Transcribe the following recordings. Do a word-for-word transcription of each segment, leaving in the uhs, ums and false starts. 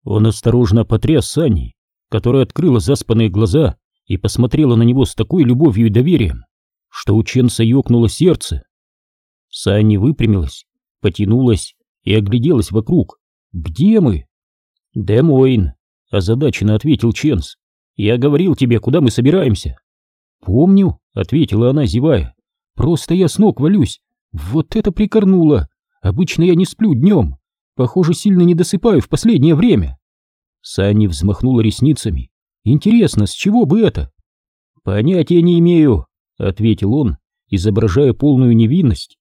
Он осторожно потряс Санни, которая открыла заспанные глаза и посмотрела на него с такой любовью и доверием, что у Ченса ёкнуло сердце. Санни выпрямилась, потянулась и огляделась вокруг. «Где мы?» «Де-Мойн», — озадаченно ответил Ченс. «Я говорил тебе, куда мы собираемся». «Помню», — ответила она, зевая. «Просто я с ног валюсь. Вот это прикорнуло. Обычно я не сплю днем. Похоже, сильно не досыпаю в последнее время». Санни взмахнула ресницами. «Интересно, с чего бы это?» «Понятия не имею», — ответил он, изображая полную невинность.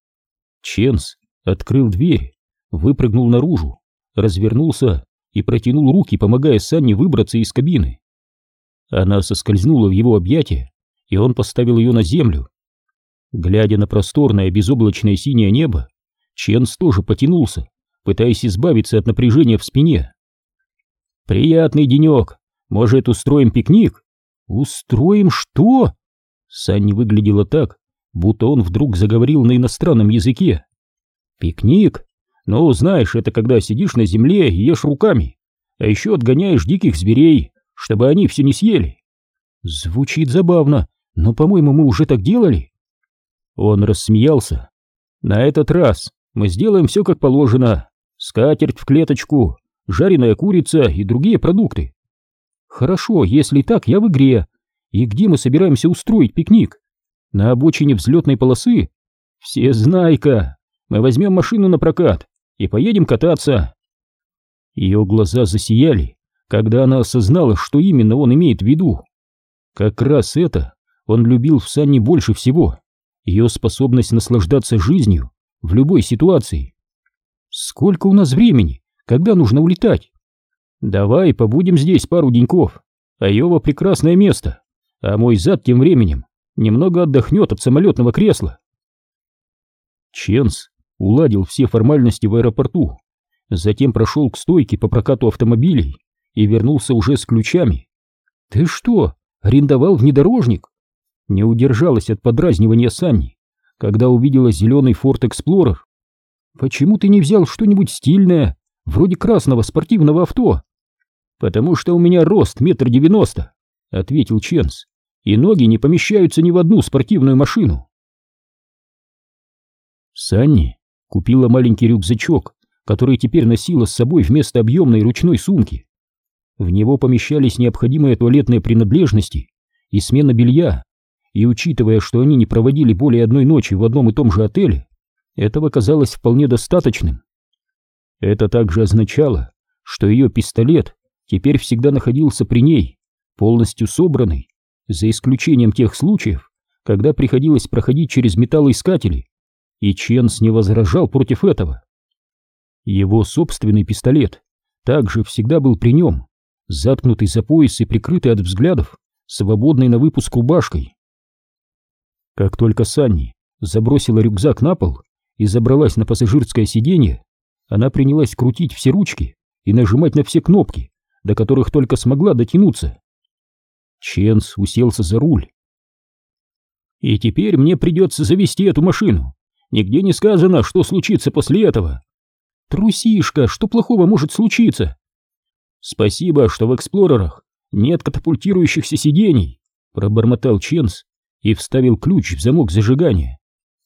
Ченс открыл дверь, выпрыгнул наружу, развернулся и протянул руки, помогая Санни выбраться из кабины. Она соскользнула в его объятия, и он поставил ее на землю. Глядя на просторное безоблачное синее небо, Ченс тоже потянулся, пытаясь избавиться от напряжения в спине. «Приятный денек. Может, устроим пикник?» «Устроим что?» Санни выглядела так, будто он вдруг заговорил на иностранном языке. «Пикник? Ну, знаешь, это когда сидишь на земле и ешь руками, а еще отгоняешь диких зверей, чтобы они все не съели». «Звучит забавно, но, по-моему, мы уже так делали». Он рассмеялся. «На этот раз мы сделаем все как положено. Скатерть в клеточку, жареная курица и другие продукты». «Хорошо, если так, я в игре. И где мы собираемся устроить пикник? На обочине взлетной полосы? Всезнайка. Мы возьмем машину на прокат и поедем кататься». Ее глаза засияли, когда она осознала, что именно он имеет в виду. Как раз это он любил в Санни больше всего. Ее способность наслаждаться жизнью в любой ситуации. «Сколько у нас времени? Когда нужно улетать?» «Давай побудем здесь пару деньков. Айова — прекрасное место, а мой зад тем временем немного отдохнет от самолетного кресла». Ченс уладил все формальности в аэропорту, затем прошел к стойке по прокату автомобилей и вернулся уже с ключами. «Ты что, арендовал внедорожник?» Не удержалась от подразнивания Санни, когда увидела зеленый Ford Explorer. «Почему ты не взял что-нибудь стильное, вроде красного спортивного авто?» «Потому что у меня рост метр девяносто», — ответил Ченс, «и ноги не помещаются ни в одну спортивную машину». Санни купила маленький рюкзачок, который теперь носила с собой вместо объемной ручной сумки. В него помещались необходимые туалетные принадлежности и смена белья, и учитывая, что они не проводили более одной ночи в одном и том же отеле, этого казалось вполне достаточным. Это также означало, что ее пистолет теперь всегда находился при ней, полностью собранный, за исключением тех случаев, когда приходилось проходить через металлоискатели, и Ченс не возражал против этого. Его собственный пистолет также всегда был при нем, заткнутый за пояс и прикрытый от взглядов свободной на выпуск рубашкой. Как только Санни забросила рюкзак на пол и забралась на пассажирское сиденье, она принялась крутить все ручки и нажимать на все кнопки, до которых только смогла дотянуться. Ченс уселся за руль. «И теперь мне придется завести эту машину. Нигде не сказано, что случится после этого». «Трусишка, что плохого может случиться?» «Спасибо, что в эксплорерах нет катапультирующихся сидений», — пробормотал Ченс и вставил ключ в замок зажигания.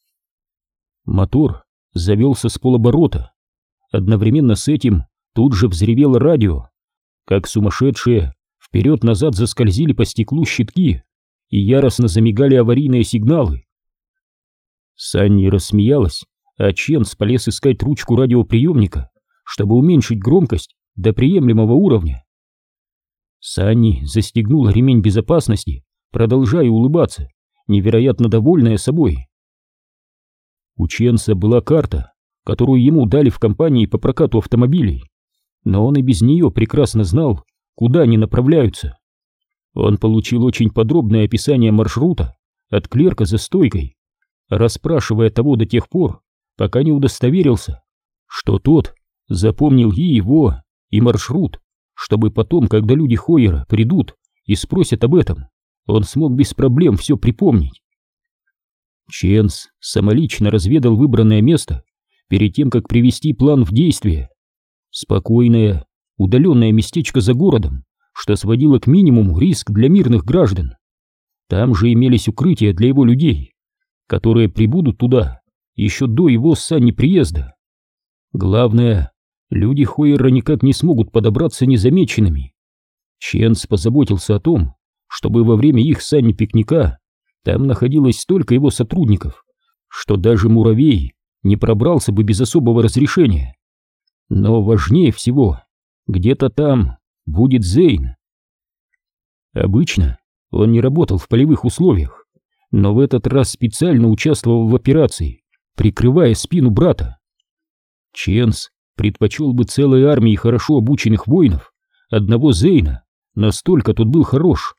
Мотор завелся с полоборота. Одновременно с этим тут же взревело радио. Как сумасшедшие, вперед-назад заскользили по стеклу щитки и яростно замигали аварийные сигналы. Санни рассмеялась, а Ченс полез искать ручку радиоприемника, чтобы уменьшить громкость до приемлемого уровня. Санни застегнула ремень безопасности, продолжая улыбаться, невероятно довольная собой. У Ченса была карта, которую ему дали в компании по прокату автомобилей, но он и без нее прекрасно знал, куда они направляются. Он получил очень подробное описание маршрута от клерка за стойкой, расспрашивая того до тех пор, пока не удостоверился, что тот запомнил и его, и маршрут, чтобы потом, когда люди Хойера придут и спросят об этом, он смог без проблем все припомнить. Ченс самолично разведал выбранное место перед тем, как привести план в действие. Спокойная, удаленное местечко за городом, что сводило к минимуму риск для мирных граждан. Там же имелись укрытия для его людей, которые прибудут туда еще до его с Санни приезда. Главное, люди Хойера никак не смогут подобраться незамеченными. Ченс позаботился о том, чтобы во время их с Санни пикника там находилось столько его сотрудников, что даже муравей не пробрался бы без особого разрешения. Но важнее всего, где-то там будет Зейн. Обычно он не работал в полевых условиях, но в этот раз специально участвовал в операции, прикрывая спину брата. Ченс предпочел бы целой армии хорошо обученных воинов одного Зейна, настолько тот был хорош.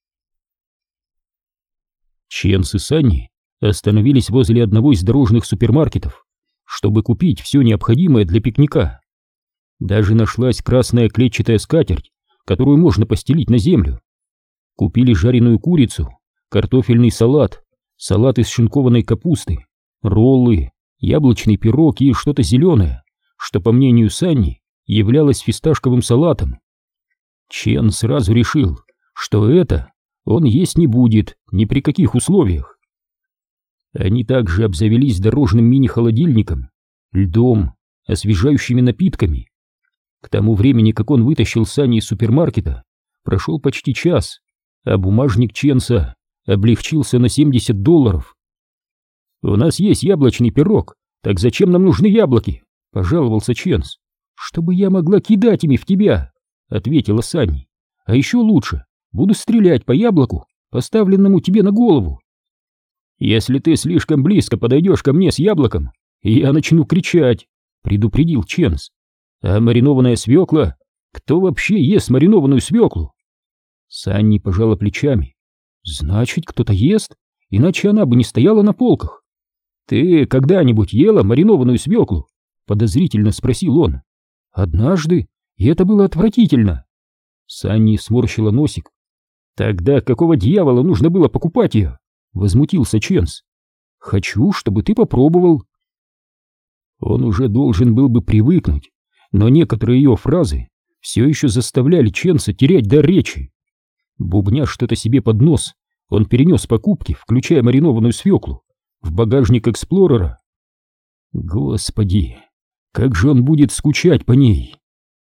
Ченс и Санни остановились возле одного из дорожных супермаркетов, чтобы купить все необходимое для пикника. Даже нашлась красная клетчатая скатерть, которую можно постелить на землю. Купили жареную курицу, картофельный салат, салат из шинкованной капусты, роллы, яблочный пирог и что-то зеленое, что, по мнению Санни, являлось фисташковым салатом. Чен сразу решил, что это он есть не будет ни при каких условиях. Они также обзавелись дорожным мини-холодильником, льдом, освежающими напитками. К тому времени, как он вытащил Санни из супермаркета, прошел почти час, а бумажник Ченса облегчился на семьдесят долларов. «У нас есть яблочный пирог, так зачем нам нужны яблоки?» — пожаловался Ченс. «Чтобы я могла кидать ими в тебя», — ответила Санни. «А еще лучше, буду стрелять по яблоку, поставленному тебе на голову». «Если ты слишком близко подойдешь ко мне с яблоком, я начну кричать», — предупредил Ченс. «А маринованная свекла? Кто вообще ест маринованную свеклу?» Санни пожала плечами. «Значит, кто-то ест, иначе она бы не стояла на полках». «Ты когда-нибудь ела маринованную свеклу?» — подозрительно спросил он. «Однажды, и это было отвратительно». Санни сморщила носик. «Тогда какого дьявола нужно было покупать ее?» — возмутился Ченс. «Хочу, чтобы ты попробовал». Он уже должен был бы привыкнуть, но некоторые ее фразы все еще заставляли Ченса терять дар речи. Бубня что-то себе под нос, он перенес покупки, включая маринованную свеклу, в багажник Эксплорера. Господи, как же он будет скучать по ней!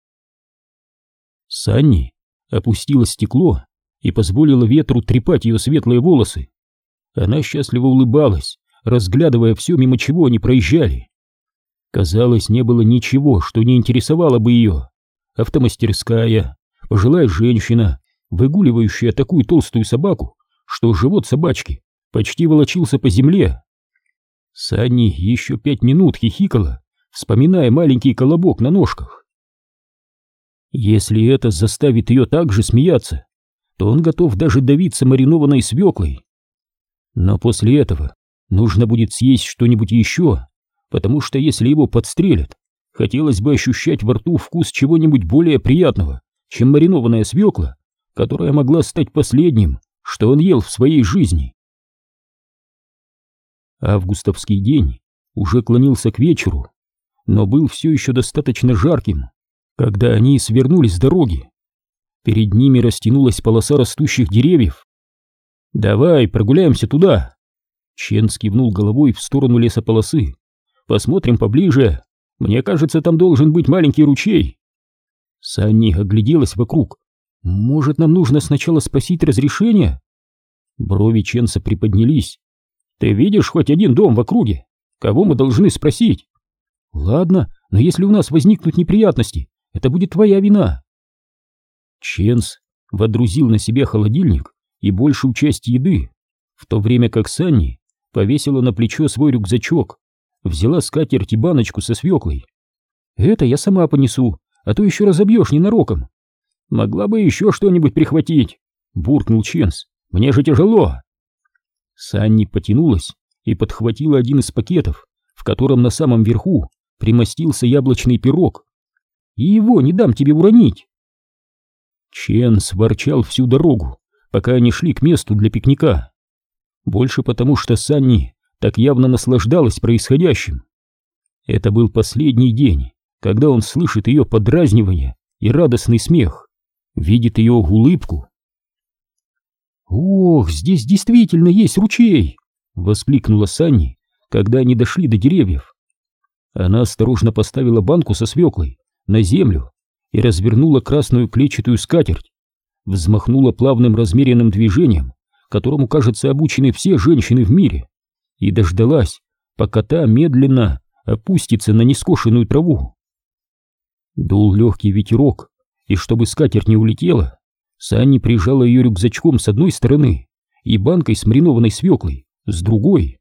Санни опустила стекло и позволила ветру трепать ее светлые волосы. Она счастливо улыбалась, разглядывая все, мимо чего они проезжали. Казалось, не было ничего, что не интересовало бы ее. Автомастерская, пожилая женщина, выгуливающая такую толстую собаку, что живот собачки почти волочился по земле. Санни еще пять минут хихикала, вспоминая маленький колобок на ножках. Если это заставит ее так же смеяться, то он готов даже давиться маринованной свеклой. Но после этого нужно будет съесть что-нибудь еще, потому что если его подстрелят, хотелось бы ощущать во рту вкус чего-нибудь более приятного, чем маринованная свекла, которая могла стать последним, что он ел в своей жизни. Августовский день уже клонился к вечеру, но был все еще достаточно жарким, когда они свернули с дороги. Перед ними растянулась полоса растущих деревьев. «Давай прогуляемся туда!» Чен кивнул головой в сторону лесополосы. «Посмотрим поближе. Мне кажется, там должен быть маленький ручей». Санни огляделась вокруг. «Может, нам нужно сначала спросить разрешения?» Брови Ченса приподнялись. «Ты видишь хоть один дом в округе? Кого мы должны спросить?» «Ладно, но если у нас возникнут неприятности, это будет твоя вина». Ченс водрузил на себя холодильник и большую часть еды, в то время как Санни повесила на плечо свой рюкзачок, взяла скатерть и баночку со свеклой. «Это я сама понесу, а то еще разобьешь ненароком». «Могла бы еще что-нибудь прихватить», — буркнул Ченс. «Мне же тяжело». Санни потянулась и подхватила один из пакетов, в котором на самом верху примостился яблочный пирог. «И его не дам тебе уронить». Ченс ворчал всю дорогу, пока они шли к месту для пикника. Больше потому, что Санни так явно наслаждалась происходящим. Это был последний день, когда он слышит ее подразнивание и радостный смех, видит ее улыбку. «Ох, здесь действительно есть ручей!» — воскликнула Санни, когда они дошли до деревьев. Она осторожно поставила банку со свеклой на землю и развернула красную клетчатую скатерть, взмахнула плавным размеренным движением, которому, кажется, обучены все женщины в мире, и дождалась, пока та медленно опустится на нескошенную траву. Дул легкий ветерок, и чтобы скатерть не улетела, Санни прижала ее рюкзачком с одной стороны и банкой с маринованной свеклой с другой.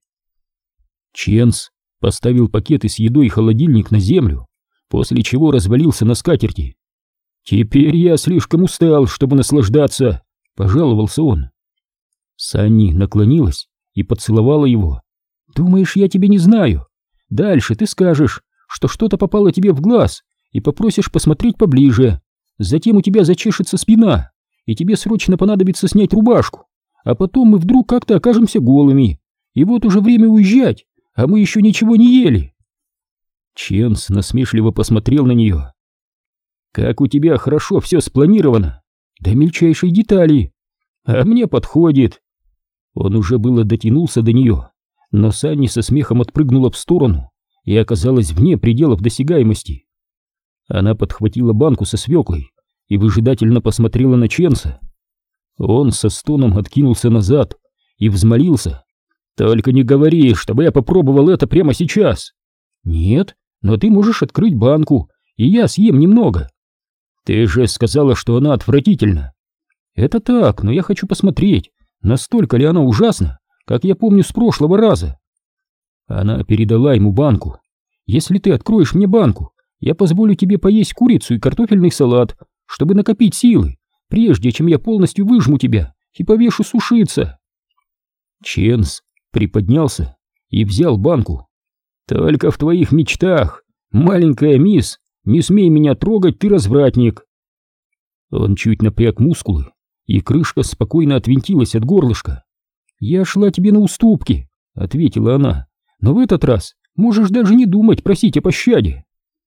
Ченс поставил пакеты с едой и холодильник на землю, после чего развалился на скатерти. «Теперь я слишком устал, чтобы наслаждаться», — пожаловался он. Санни наклонилась и поцеловала его. «Думаешь, я тебя не знаю? Дальше ты скажешь, что что-то попало тебе в глаз, и попросишь посмотреть поближе. Затем у тебя зачешется спина, и тебе срочно понадобится снять рубашку, а потом мы вдруг как-то окажемся голыми, и вот уже время уезжать, а мы еще ничего не ели». Ченс насмешливо посмотрел на нее. «Как у тебя хорошо все спланировано, до мельчайшей детали, а мне подходит». Он уже было дотянулся до нее, но Санни со смехом отпрыгнула в сторону и оказалась вне пределов досягаемости. Она подхватила банку со свеклой и выжидательно посмотрела на Ченса. Он со стоном откинулся назад и взмолился: «Только не говори, чтобы я попробовал это прямо сейчас». «Нет, но ты можешь открыть банку, и я съем немного». «Ты же сказала, что она отвратительна». «Это так, но я хочу посмотреть, настолько ли она ужасна, как я помню с прошлого раза». Она передала ему банку. «Если ты откроешь мне банку, я позволю тебе поесть курицу и картофельный салат, чтобы накопить силы, прежде чем я полностью выжму тебя и повешу сушиться». Ченс приподнялся и взял банку. «Только в твоих мечтах, маленькая мисс, не смей меня трогать, ты развратник». Он чуть напряг мускулы, и крышка спокойно отвинтилась от горлышка. «Я шла тебе на уступки», — ответила она, «но в этот раз можешь даже не думать просить о пощаде».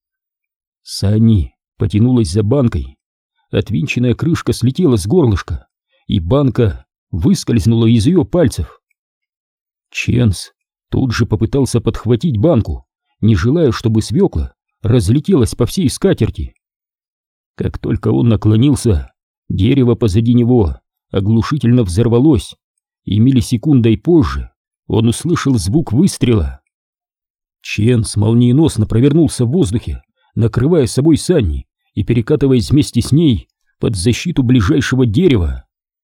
Санни потянулась за банкой. Отвинченная крышка слетела с горлышка, и банка выскользнула из ее пальцев. Ченс тут же попытался подхватить банку, не желая, чтобы свекла разлетелась по всей скатерти. Как только он наклонился, дерево позади него оглушительно взорвалось, и миллисекундой позже он услышал звук выстрела. Ченс молниеносно провернулся в воздухе, накрывая собой Санни и перекатываясь вместе с ней под защиту ближайшего дерева.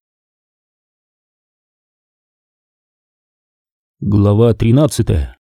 Глава тринадцатая.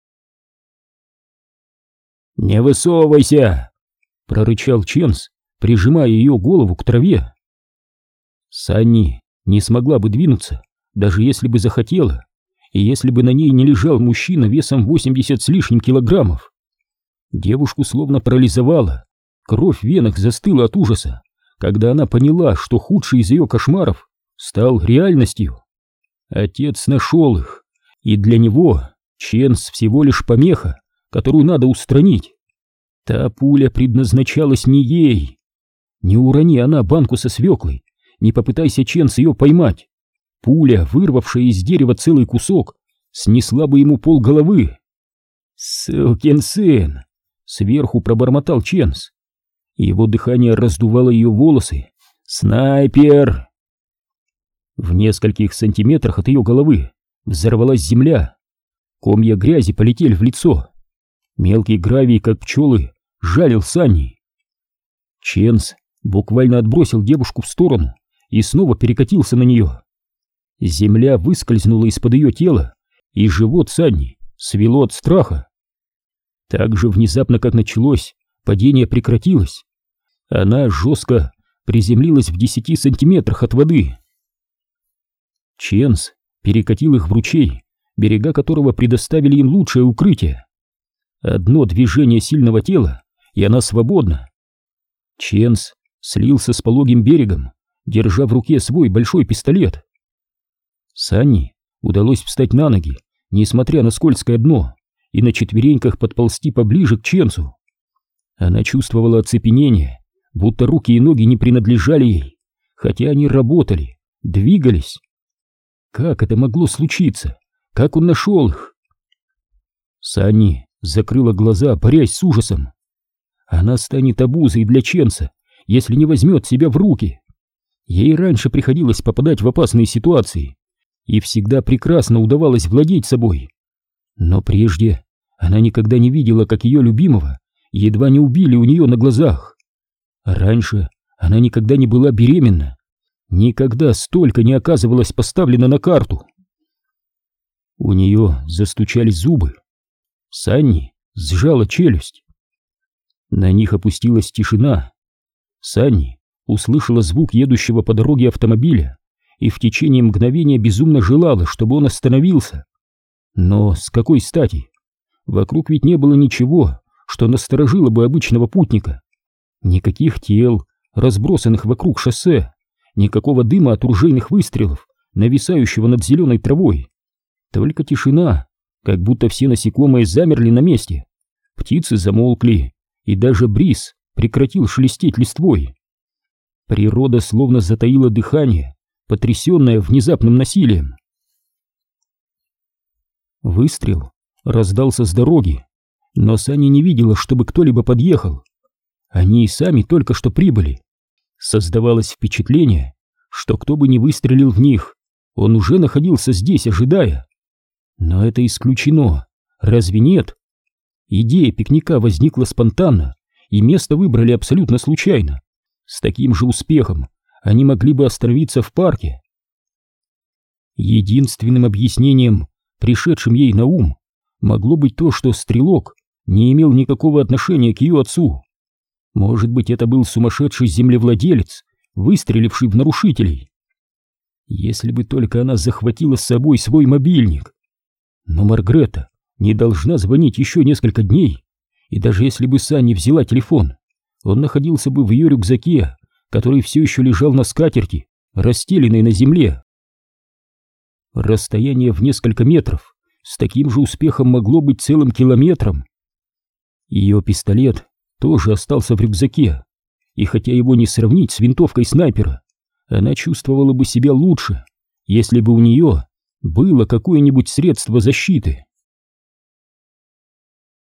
«Не высовывайся!» — прорычал Ченс, прижимая ее голову к траве. Санни не смогла бы двинуться, даже если бы захотела, и если бы на ней не лежал мужчина весом восемьдесят с лишним килограммов. Девушку словно парализовало, кровь в венах застыла от ужаса, когда она поняла, что худший из ее кошмаров стал реальностью. Отец нашел их, и для него Ченс всего лишь помеха, которую надо устранить. Та пуля предназначалась не ей. Не урони она банку со свеклой, не попытайся Ченс ее поймать. Пуля, вырвавшая из дерева целый кусок, снесла бы ему полголовы. «Сукин сын!» — сверху пробормотал Ченс. Его дыхание раздувало ее волосы. «Снайпер!» В нескольких сантиметрах от ее головы взорвалась земля. Комья грязи полетели в лицо. Мелкий гравий, как пчелы, жалил Санни. Ченс буквально отбросил девушку в сторону и снова перекатился на нее. Земля выскользнула из-под ее тела, и живот Санни свело от страха. Так же внезапно, как началось, падение прекратилось. Она жестко приземлилась в десяти сантиметрах от воды. Ченс перекатил их в ручей, берега которого предоставили им лучшее укрытие. Одно движение сильного тела, и она свободна. Ченс слился с пологим берегом, держа в руке свой большой пистолет. Санни удалось встать на ноги, несмотря на скользкое дно, и на четвереньках подползти поближе к Ченсу. Она чувствовала оцепенение, будто руки и ноги не принадлежали ей, хотя они работали, двигались. Как это могло случиться? Как он нашел их? Санни закрыла глаза, борясь с ужасом. Она станет обузой для Ченса, если не возьмет себя в руки. Ей раньше приходилось попадать в опасные ситуации, и всегда прекрасно удавалось владеть собой. Но прежде она никогда не видела, как ее любимого едва не убили у нее на глазах. Раньше она никогда не была беременна, никогда столько не оказывалась поставлена на карту. У нее застучали зубы. Санни сжала челюсть. На них опустилась тишина. Санни услышала звук едущего по дороге автомобиля и в течение мгновения безумно желала, чтобы он остановился. Но с какой стати? Вокруг ведь не было ничего, что насторожило бы обычного путника. Никаких тел, разбросанных вокруг шоссе, никакого дыма от ружейных выстрелов, нависающего над зеленой травой. Только тишина, как будто все насекомые замерли на месте. Птицы замолкли, и даже бриз прекратил шелестеть листвой. Природа словно затаила дыхание, потрясенная внезапным насилием. Выстрел раздался с дороги, но Санни не видела, чтобы кто-либо подъехал. Они и сами только что прибыли. Создавалось впечатление, что кто бы ни выстрелил в них, он уже находился здесь, ожидая. Но это исключено. Разве нет? Идея пикника возникла спонтанно, и место выбрали абсолютно случайно. С таким же успехом они могли бы остановиться в парке. Единственным объяснением, пришедшим ей на ум, могло быть то, что стрелок не имел никакого отношения к ее отцу. Может быть, это был сумасшедший землевладелец, выстреливший в нарушителей. Если бы только она захватила с собой свой мобильник. Но Маргрета не должна звонить еще несколько дней, и даже если бы Санни взяла телефон, он находился бы в ее рюкзаке, который все еще лежал на скатерти, расстеленной на земле. Расстояние в несколько метров с таким же успехом могло быть целым километром. Ее пистолет тоже остался в рюкзаке, и хотя его не сравнить с винтовкой снайпера, она чувствовала бы себя лучше, если бы у нее было какое-нибудь средство защиты.